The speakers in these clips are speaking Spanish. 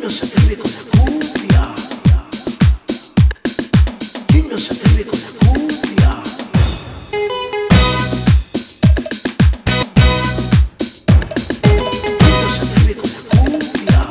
no se atreve con la cumbia? ¿Quién no se atreve con la cumbia? ¿Quién no se atreve con la cumbia?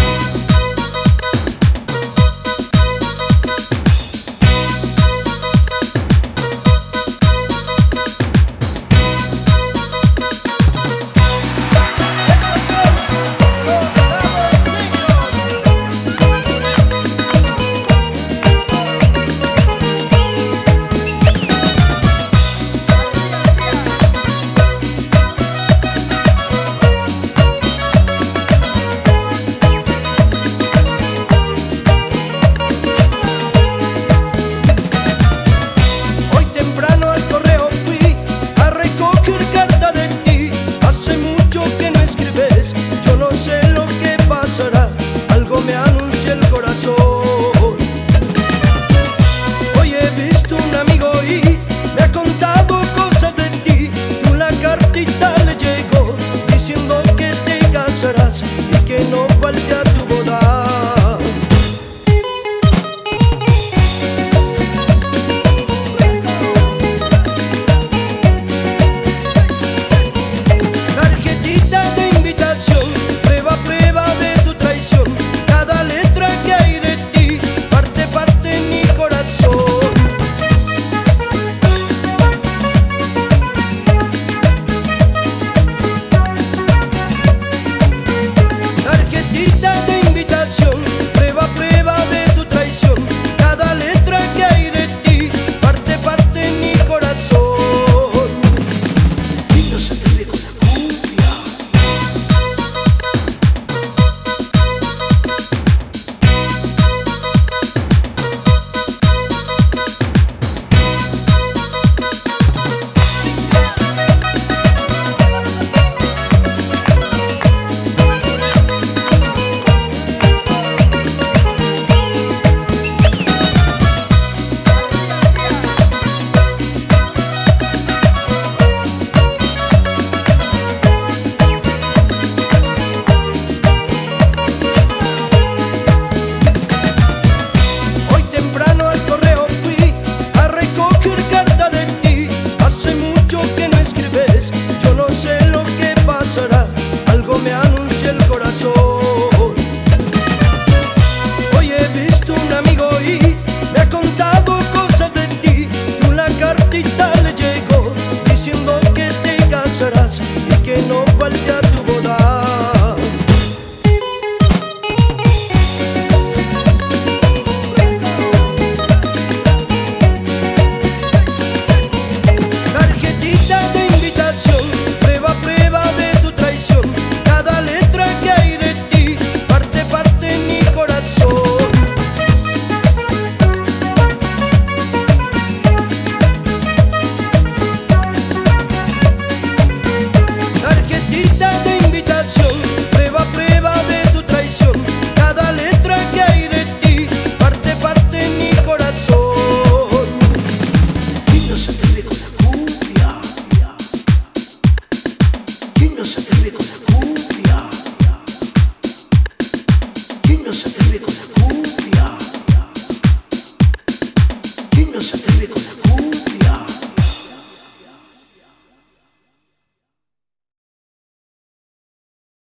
Algo me anuncia el corazón. Hoy he visto un amigo y me ha contado cosas de ti. Una cartita le llegó diciendo que te casarás y que no falte a tu boda. Tarjetita de invitación, prueba a prueba de tu traición. Cada letra que hay de ti parte en mi corazón. Tarjetita de invitación, prueba a prueba de tu traición. Cada letra que hay de ti parte en mi corazón. ¿Quién no se atreve con la cumbia? Algo me anuncia el corazón. Hoy he visto un amigo y me ha contado cosas de ti. Una cartita le llegó diciendo que te casarás y que no falte a tu boda. Tarjetita de invitación, prueba a prueba de tu traición. Cada letra que hay de ti parte en mi corazón. Tarjetita de invitación, prueba a prueba de tu traición. Cada letra que hay de ti parte en mi corazón. ¿Quién no se atreve con la cumbia? ¿Quién no se atreve con la cumbia?